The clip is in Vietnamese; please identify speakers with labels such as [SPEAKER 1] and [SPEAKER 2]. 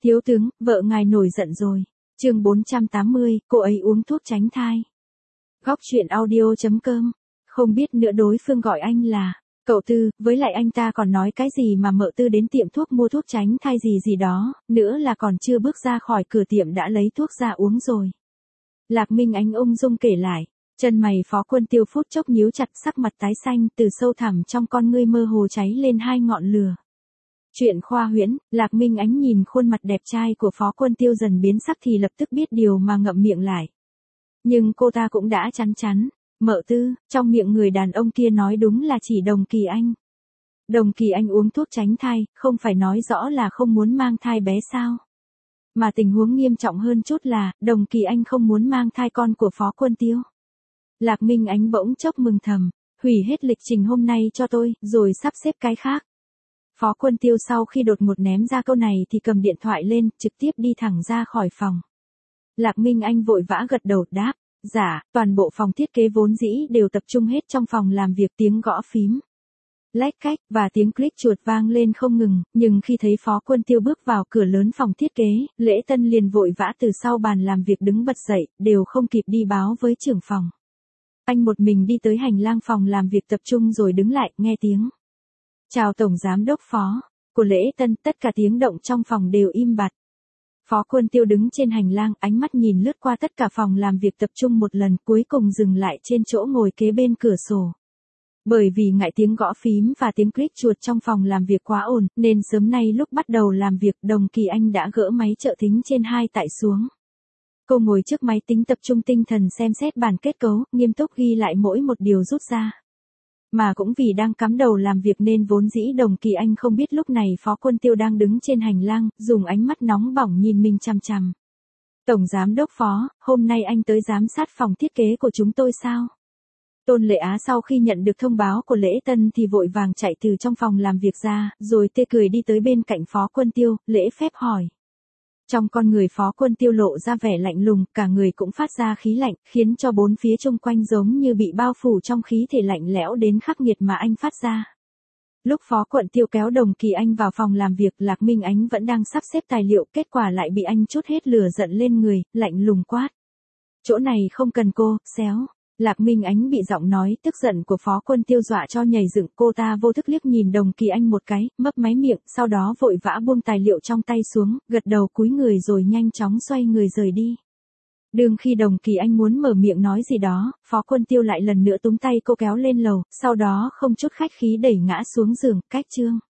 [SPEAKER 1] Thiếu tướng, vợ ngài nổi giận rồi. Chương 480, cô ấy uống thuốc tránh thai. Góc truyện audio.com. Không biết nữa đối phương gọi anh là cậu Tư, với lại anh ta còn nói cái gì mà mợ Tư đến tiệm thuốc mua thuốc tránh thai gì gì đó, nữa là còn chưa bước ra khỏi cửa tiệm đã lấy thuốc ra uống rồi. Lạc Minh Ánh ung dung kể lại, chân mày Phó Quân Tiêu phút chốc nhíu chặt, sắc mặt tái xanh, từ sâu thẳm trong con ngươi mơ hồ cháy lên hai ngọn lửa. Chuyện khoa huyễn, Lạc Minh Ánh nhìn khuôn mặt đẹp trai của Phó Quân Tiêu dần biến sắc thì lập tức biết điều mà ngậm miệng lại. Nhưng cô ta cũng đã chắn chắn, mợ Tư, trong miệng người đàn ông kia nói đúng là chỉ Đồng Kỳ Anh. Đồng Kỳ Anh uống thuốc tránh thai, không phải nói rõ là không muốn mang thai bé sao? Mà tình huống nghiêm trọng hơn chút là, Đồng Kỳ Anh không muốn mang thai con của Phó Quân Tiêu. Lạc Minh Ánh bỗng chốc mừng thầm, hủy hết lịch trình hôm nay cho tôi, rồi sắp xếp cái khác. Phó Quân Tiêu sau khi đột ngột ném ra câu này thì cầm điện thoại lên, trực tiếp đi thẳng ra khỏi phòng. Lạc Minh Anh vội vã gật đầu đáp, dạ, toàn bộ phòng thiết kế vốn dĩ đều tập trung hết trong phòng làm việc, tiếng gõ phím, lách cách và tiếng click chuột vang lên không ngừng, nhưng khi thấy Phó Quân Tiêu bước vào cửa lớn phòng thiết kế, Lễ Tân liền vội vã từ sau bàn làm việc đứng bật dậy, đều không kịp đi báo với trưởng phòng. Anh một mình đi tới hành lang phòng làm việc tập trung rồi đứng lại, nghe tiếng chào Tổng Giám đốc Phó của Lễ Tân, tất cả tiếng động trong phòng đều im bặt. Phó Quân Tiêu đứng trên hành lang, ánh mắt nhìn lướt qua tất cả phòng làm việc tập trung một lần, cuối cùng dừng lại trên chỗ ngồi kế bên cửa sổ. Bởi vì ngại tiếng gõ phím và tiếng click chuột trong phòng làm việc quá ồn, nên sớm nay lúc bắt đầu làm việc, Đồng Kỳ Anh đã gỡ máy trợ thính trên 2 tải xuống. Cô ngồi trước máy tính tập trung tinh thần xem xét bản kết cấu, nghiêm túc ghi lại mỗi một điều rút ra. Mà cũng vì đang cắm đầu làm việc nên vốn dĩ Đồng Kỳ Anh không biết lúc này Phó Quân Tiêu đang đứng trên hành lang, dùng ánh mắt nóng bỏng nhìn mình chằm chằm. Tổng Giám đốc Phó, hôm nay anh tới giám sát phòng thiết kế của chúng tôi sao? Tôn Lệ Á sau khi nhận được thông báo của Lễ Tân thì vội vàng chạy từ trong phòng làm việc ra, rồi tươi cười đi tới bên cạnh Phó Quân Tiêu, lễ phép hỏi. Trong con người Phó Quân Tiêu lộ ra vẻ lạnh lùng, cả người cũng phát ra khí lạnh, khiến cho bốn phía xung quanh giống như bị bao phủ trong khí thể lạnh lẽo đến khắc nghiệt mà anh phát ra. Lúc Phó Quân Tiêu kéo Đồng Kỳ Anh vào phòng làm việc, Lạc Minh Ánh vẫn đang sắp xếp tài liệu, kết quả lại bị anh trút hết lửa giận lên người, lạnh lùng quát. Chỗ này không cần cô, xéo. Lạc Minh Ánh bị giọng nói tức giận của Phó Quân Tiêu dọa cho nhảy dựng, cô ta vô thức liếc nhìn Đồng Kỳ Anh một cái, mấp máy miệng, sau đó vội vã buông tài liệu trong tay xuống, gật đầu cúi người rồi nhanh chóng xoay người rời đi. Đương khi Đồng Kỳ Anh muốn mở miệng nói gì đó, Phó Quân Tiêu lại lần nữa túm tay cô kéo lên lầu, sau đó không chút khách khí đẩy ngã xuống giường, cách chương.